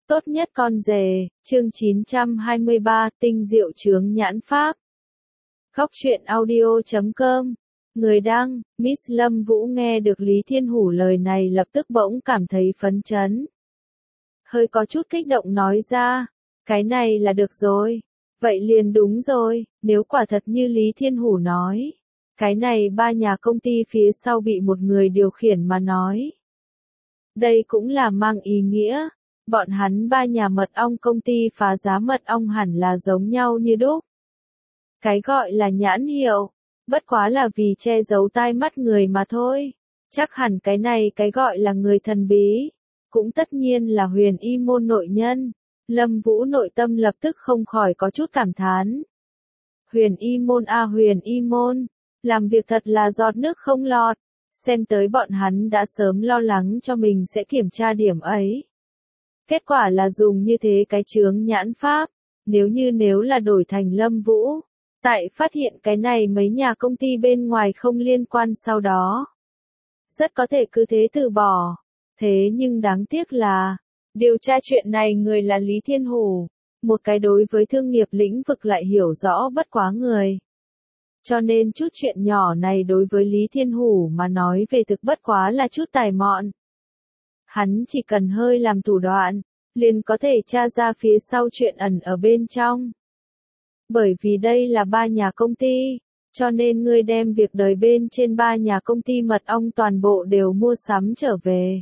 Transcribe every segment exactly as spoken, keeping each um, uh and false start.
Tốt nhất con rể, chương chín trăm hai mươi ba, tinh diệu chướng nhãn pháp. Góc truyện audio chấm com. Người đăng, Miss Lâm Vũ nghe được Lý Thiên Hủ lời này lập tức bỗng cảm thấy phấn chấn. Hơi có chút kích động nói ra, cái này là được rồi. Vậy liền đúng rồi, nếu quả thật như Lý Thiên Hủ nói. Cái này ba nhà công ty phía sau bị một người điều khiển mà nói. Đây cũng là mang ý nghĩa. Bọn hắn ba nhà mật ong công ty phá giá mật ong hẳn là giống nhau như đúc. Cái gọi là nhãn hiệu, bất quá là vì che giấu tai mắt người mà thôi. Chắc hẳn cái này cái gọi là người thần bí, cũng tất nhiên là Huyền Y môn nội nhân. Lâm Vũ nội tâm lập tức không khỏi có chút cảm thán. Huyền Y môn a Huyền Y môn, làm việc thật là giọt nước không lọt, xem tới bọn hắn đã sớm lo lắng cho mình sẽ kiểm tra điểm ấy. Kết quả là dùng như thế cái chướng nhãn pháp, nếu như nếu là đổi thành Lâm Vũ, tại phát hiện cái này mấy nhà công ty bên ngoài không liên quan sau đó. Rất có thể cứ thế từ bỏ, thế nhưng đáng tiếc là, điều tra chuyện này người là Lý Thiên Hủ, một cái đối với thương nghiệp lĩnh vực lại hiểu rõ bất quá người. Cho nên chút chuyện nhỏ này đối với Lý Thiên Hủ mà nói về thực bất quá là chút tài mọn. Hắn chỉ cần hơi làm thủ đoạn, liền có thể tra ra phía sau chuyện ẩn ở bên trong. Bởi vì đây là ba nhà công ty, cho nên ngươi đem việc đời bên trên ba nhà công ty mật ong toàn bộ đều mua sắm trở về.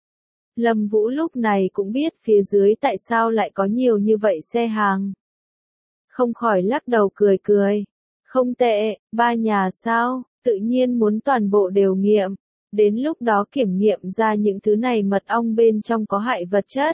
Lâm Vũ lúc này cũng biết phía dưới tại sao lại có nhiều như vậy xe hàng. Không khỏi lắc đầu cười cười. Không tệ, ba nhà sao, tự nhiên muốn toàn bộ đều nghiệm. Đến lúc đó kiểm nghiệm ra những thứ này mật ong bên trong có hại vật chất.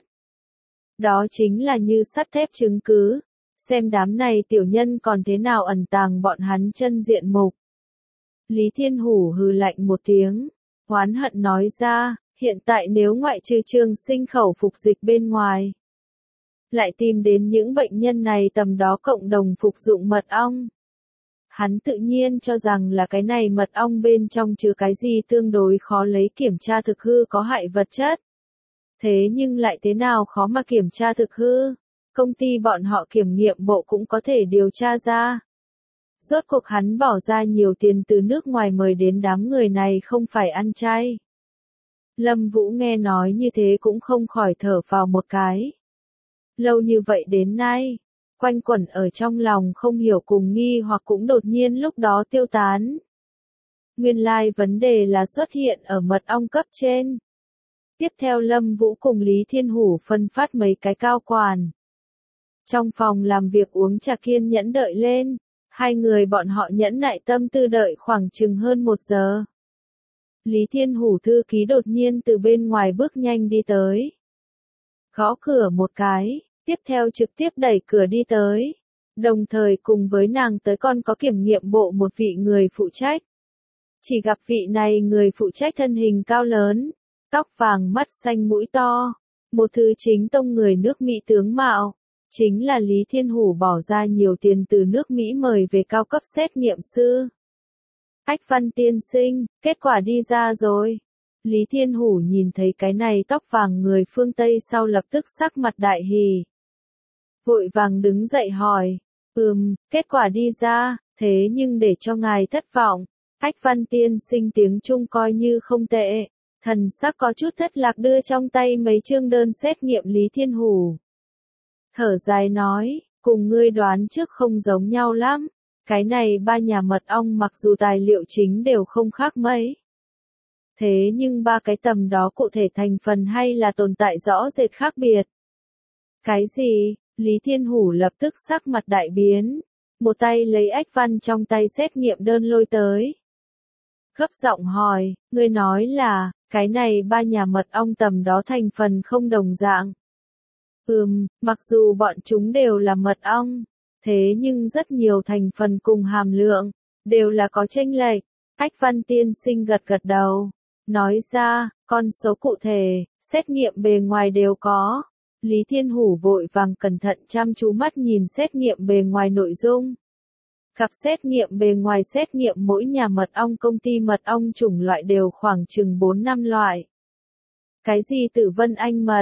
Đó chính là như sắt thép chứng cứ. Xem đám này tiểu nhân còn thế nào ẩn tàng bọn hắn chân diện mục. Lý Thiên Hủ hừ lạnh một tiếng, oán hận nói ra, hiện tại nếu ngoại trừ Trường Sinh khẩu phục dịch bên ngoài, lại tìm đến những bệnh nhân này tầm đó cộng đồng phục dụng mật ong. Hắn tự nhiên cho rằng là cái này mật ong bên trong chứa cái gì tương đối khó lấy kiểm tra thực hư có hại vật chất. Thế nhưng lại thế nào khó mà kiểm tra thực hư, công ty bọn họ kiểm nghiệm bộ cũng có thể điều tra ra. Rốt cuộc hắn bỏ ra nhiều tiền từ nước ngoài mời đến đám người này không phải ăn chay. Lâm Vũ nghe nói như thế cũng không khỏi thở vào một cái. Lâu như vậy đến nay, quanh quẩn ở trong lòng không hiểu cùng nghi hoặc cũng đột nhiên lúc đó tiêu tán. Nguyên lai vấn đề là xuất hiện ở mật ong cấp trên. Tiếp theo Lâm Vũ cùng Lý Thiên Hủ phân phát mấy cái cao quản. Trong phòng làm việc uống trà kiên nhẫn đợi lên, hai người bọn họ nhẫn nại tâm tư đợi khoảng chừng hơn một giờ. Lý Thiên Hủ thư ký đột nhiên từ bên ngoài bước nhanh đi tới. Gõ cửa một cái, tiếp theo trực tiếp đẩy cửa đi tới. Đồng thời cùng với nàng tới còn có kiểm nghiệm bộ một vị người phụ trách. Chỉ gặp vị này người phụ trách thân hình cao lớn, tóc vàng mắt xanh mũi to, một thứ chính tông người nước Mỹ tướng mạo, chính là Lý Thiên Hủ bỏ ra nhiều tiền từ nước Mỹ mời về cao cấp xét nghiệm sư. Ách Văn tiên sinh, kết quả đi ra rồi. Lý Thiên Hủ nhìn thấy cái này tóc vàng người phương Tây sau lập tức sắc mặt đại hỉ. Vội vàng đứng dậy hỏi, ừm, kết quả đi ra, thế nhưng để cho ngài thất vọng. Ách Văn tiên sinh tiếng Trung coi như không tệ, thần sắc có chút thất lạc đưa trong tay mấy chương đơn xét nghiệm Lý Thiên Hủ. Thở dài nói, cùng ngươi đoán trước không giống nhau lắm, cái này ba nhà mật ong mặc dù tài liệu chính đều không khác mấy. Thế nhưng ba cái tầm đó cụ thể thành phần hay là tồn tại rõ rệt khác biệt. Cái gì? Lý Thiên Hủ lập tức sắc mặt đại biến, một tay lấy ách văn trong tay xét nghiệm đơn lôi tới. Gấp giọng hỏi, ngươi nói là, cái này ba nhà mật ong tầm đó thành phần không đồng dạng. Ừm, mặc dù bọn chúng đều là mật ong, thế nhưng rất nhiều thành phần cùng hàm lượng, đều là có chênh lệch. Ách Văn tiên sinh gật gật đầu, nói ra, con số cụ thể, xét nghiệm bề ngoài đều có. Lý Thiên Hủ vội vàng cẩn thận chăm chú mắt nhìn xét nghiệm bề ngoài nội dung. Cặp xét nghiệm bề ngoài xét nghiệm mỗi nhà mật ong công ty mật ong chủng loại đều khoảng chừng bốn năm loại. Cái gì Tử Vân Anh mật,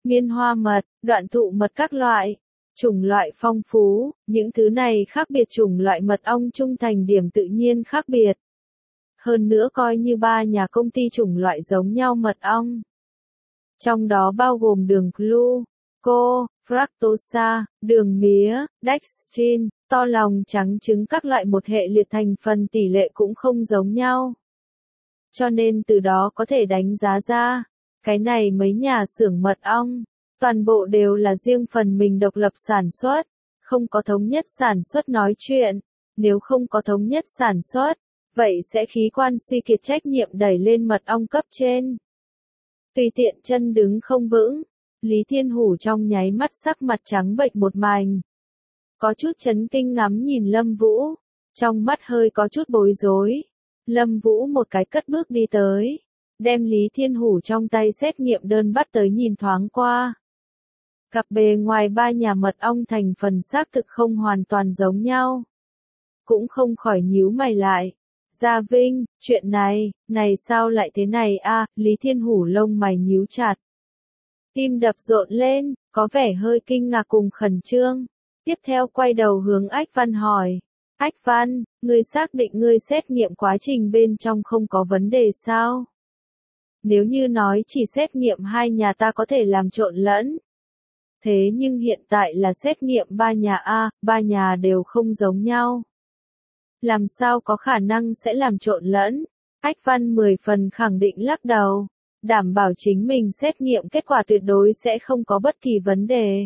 miên hoa mật, đoạn thụ mật các loại. Chủng loại phong phú, những thứ này khác biệt chủng loại mật ong trung thành điểm tự nhiên khác biệt. Hơn nữa coi như ba nhà công ty chủng loại giống nhau mật ong. Trong đó bao gồm đường gluco, fructosa, đường mía, dextrin, to lòng trắng trứng các loại một hệ liệt thành phần tỷ lệ cũng không giống nhau. Cho nên từ đó có thể đánh giá ra, cái này mấy nhà xưởng mật ong, toàn bộ đều là riêng phần mình độc lập sản xuất, không có thống nhất sản xuất nói chuyện, nếu không có thống nhất sản xuất, vậy sẽ khí quan suy kiệt trách nhiệm đẩy lên mật ong cấp trên. Tùy tiện chân đứng không vững, Lý Thiên Hủ trong nháy mắt sắc mặt trắng bệch một mảnh. Có chút chấn kinh ngắm nhìn Lâm Vũ, trong mắt hơi có chút bối rối. Lâm Vũ một cái cất bước đi tới, đem Lý Thiên Hủ trong tay xét nghiệm đơn bắt tới nhìn thoáng qua. Cặp bề ngoài ba nhà mật ong thành phần xác thực không hoàn toàn giống nhau. Cũng không khỏi nhíu mày lại. Gia Vinh, chuyện này, này sao lại thế này a? À, Lý Thiên Hủ lông mày nhíu chặt. Tim đập rộn lên, có vẻ hơi kinh ngạc cùng khẩn trương. Tiếp theo quay đầu hướng Ách Văn hỏi. Ách Văn, ngươi xác định ngươi xét nghiệm quá trình bên trong không có vấn đề sao? Nếu như nói chỉ xét nghiệm hai nhà ta có thể làm trộn lẫn. Thế nhưng hiện tại là xét nghiệm ba nhà A, ba nhà đều không giống nhau. Làm sao có khả năng sẽ làm trộn lẫn? Ách Văn mười phần khẳng định lắc đầu, đảm bảo chính mình xét nghiệm kết quả tuyệt đối sẽ không có bất kỳ vấn đề.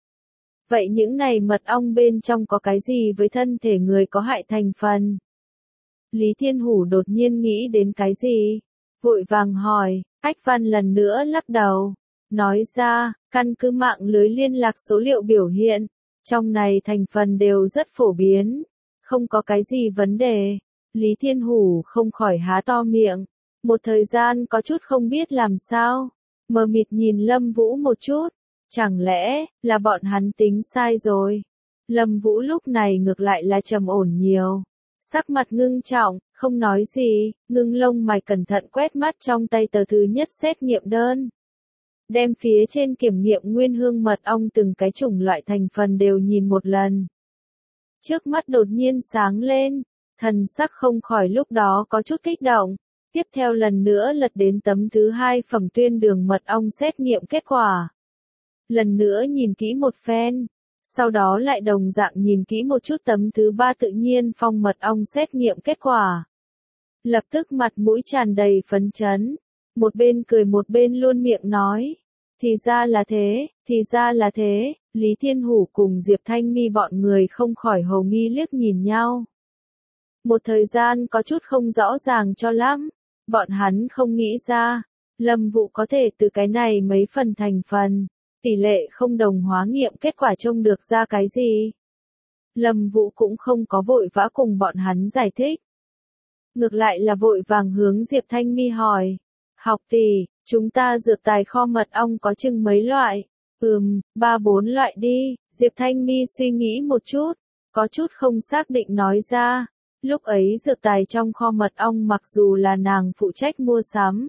Vậy những này mật ong bên trong có cái gì với thân thể người có hại thành phần? Lý Thiên Hủ đột nhiên nghĩ đến cái gì? Vội vàng hỏi, Ách Văn lần nữa lắc đầu, nói ra, căn cứ mạng lưới liên lạc số liệu biểu hiện, trong này thành phần đều rất phổ biến, không có cái gì vấn đề. Lý Thiên Hủ không khỏi há to miệng, một thời gian có chút không biết làm sao, mờ mịt nhìn Lâm Vũ một chút, chẳng lẽ là bọn hắn tính sai rồi? Lâm Vũ lúc này ngược lại là trầm ổn nhiều, sắc mặt ngưng trọng, không nói gì, ngưng lông mày cẩn thận quét mắt trong tay tờ thứ nhất xét nghiệm đơn. Đem phía trên kiểm nghiệm nguyên hương mật ong từng cái chủng loại thành phần đều nhìn một lần. Trước mắt đột nhiên sáng lên, thần sắc không khỏi lúc đó có chút kích động. Tiếp theo lần nữa lật đến tấm thứ hai phẩm tuyên đường mật ong xét nghiệm kết quả. Lần nữa nhìn kỹ một phen, sau đó lại đồng dạng nhìn kỹ một chút tấm thứ ba tự nhiên phong mật ong xét nghiệm kết quả. Lập tức mặt mũi tràn đầy phấn chấn, một bên cười một bên luôn miệng nói, thì ra là thế, thì ra là thế. Lý Thiên Hủ cùng Diệp Thanh Mi bọn người không khỏi hầu nghi liếc nhìn nhau. Một thời gian có chút không rõ ràng cho lắm, bọn hắn không nghĩ ra, Lâm Vũ có thể từ cái này mấy phần thành phần, tỷ lệ không đồng hóa nghiệm kết quả trông được ra cái gì. Lâm Vũ cũng không có vội vã cùng bọn hắn giải thích. Ngược lại là vội vàng hướng Diệp Thanh Mi hỏi, học tỷ, chúng ta dược tài kho mật ong có chừng mấy loại? Ừm, ba bốn loại đi. Diệp Thanh Mi suy nghĩ một chút, có chút không xác định nói ra. Lúc ấy dược tài trong kho mật ong mặc dù là nàng phụ trách mua sắm.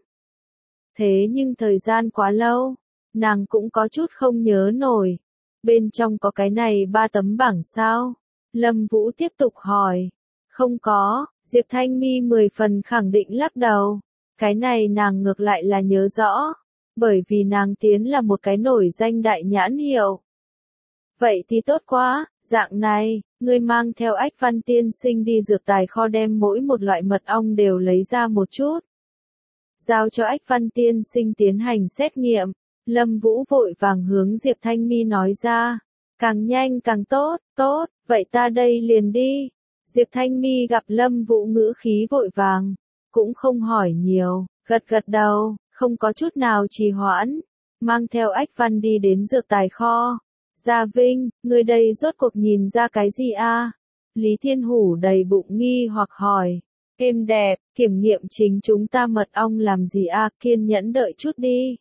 Thế nhưng thời gian quá lâu, nàng cũng có chút không nhớ nổi. Bên trong có cái này ba tấm bảng sao? Lâm Vũ tiếp tục hỏi. Không có, Diệp Thanh Mi mười phần khẳng định lắc đầu. Cái này nàng ngược lại là nhớ rõ. Bởi vì nàng tiến là một cái nổi danh đại nhãn hiệu. Vậy thì tốt quá, dạng này, ngươi mang theo Ách Văn tiên sinh đi dược tài kho đem mỗi một loại mật ong đều lấy ra một chút. Giao cho Ách Văn tiên sinh tiến hành xét nghiệm, Lâm Vũ vội vàng hướng Diệp Thanh Mi nói ra. Càng nhanh càng tốt, tốt, vậy ta đây liền đi. Diệp Thanh Mi gặp Lâm Vũ ngữ khí vội vàng, cũng không hỏi nhiều, gật gật đầu. Không có chút nào trì hoãn, mang theo Ách Văn đi đến dược tài kho. Gia Vinh, người đây rốt cuộc nhìn ra cái gì a? À? Lý Thiên Hủ đầy bụng nghi hoặc hỏi. Êm đẹp, kiểm nghiệm chính chúng ta mật ong làm gì a? À? Kiên nhẫn đợi chút đi.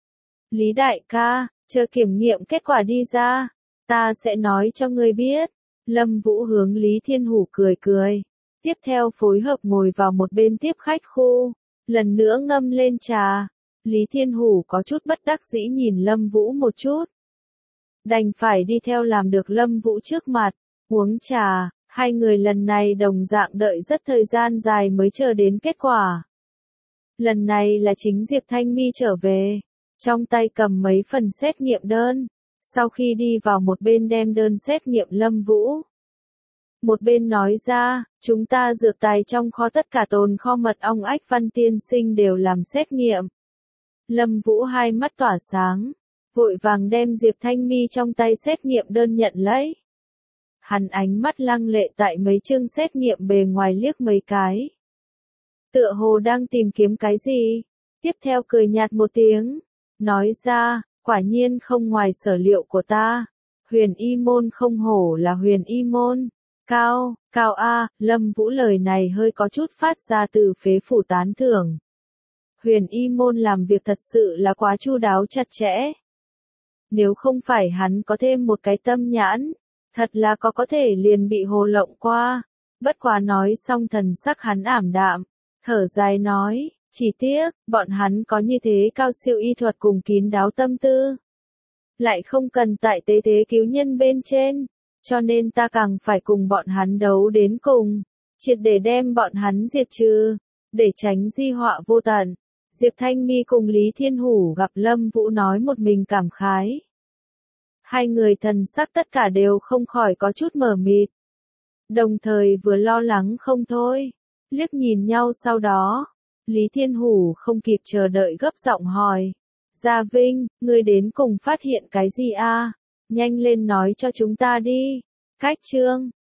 Lý đại ca, chờ kiểm nghiệm kết quả đi ra, ta sẽ nói cho ngươi biết. Lâm Vũ hướng Lý Thiên Hủ cười cười. Tiếp theo phối hợp ngồi vào một bên tiếp khách khu. Lần nữa ngâm lên trà, Lý Thiên Hủ có chút bất đắc dĩ nhìn Lâm Vũ một chút. Đành phải đi theo làm được Lâm Vũ trước mặt, uống trà, hai người lần này đồng dạng đợi rất thời gian dài mới chờ đến kết quả. Lần này là chính Diệp Thanh Mi trở về, trong tay cầm mấy phần xét nghiệm đơn, sau khi đi vào một bên đem đơn xét nghiệm Lâm Vũ. Một bên nói ra, chúng ta dược tài trong kho tất cả tồn kho mật ong ách Văn tiên sinh đều làm xét nghiệm. Lâm Vũ hai mắt tỏa sáng, vội vàng đem Diệp Thanh Mi trong tay xét nghiệm đơn nhận lấy. Hắn ánh mắt lăng lệ tại mấy chương xét nghiệm bề ngoài liếc mấy cái. Tựa hồ đang tìm kiếm cái gì, tiếp theo cười nhạt một tiếng, nói ra, quả nhiên không ngoài sở liệu của ta, Huyền Y môn không hổ là Huyền Y môn, cao, cao a, Lâm Vũ lời này hơi có chút phát ra từ phế phủ tán thưởng. Huyền Y môn làm việc thật sự là quá chu đáo chặt chẽ. Nếu không phải hắn có thêm một cái tâm nhãn, thật là có có thể liền bị hồ lộng qua. Bất quá nói xong thần sắc hắn ảm đạm, thở dài nói, chỉ tiếc, bọn hắn có như thế cao siêu y thuật cùng kín đáo tâm tư. Lại không cần tại tế thế cứu nhân bên trên, cho nên ta càng phải cùng bọn hắn đấu đến cùng, triệt để đem bọn hắn diệt trừ, để tránh di họa vô tận. Diệp Thanh Mi cùng Lý Thiên Hủ gặp Lâm Vũ nói một mình cảm khái. Hai người thần sắc tất cả đều không khỏi có chút mờ mịt. Đồng thời vừa lo lắng không thôi, liếc nhìn nhau sau đó. Lý Thiên Hủ không kịp chờ đợi gấp giọng hỏi. Gia Vinh, ngươi đến cùng phát hiện cái gì a? Nhanh lên nói cho chúng ta đi. Cách chương,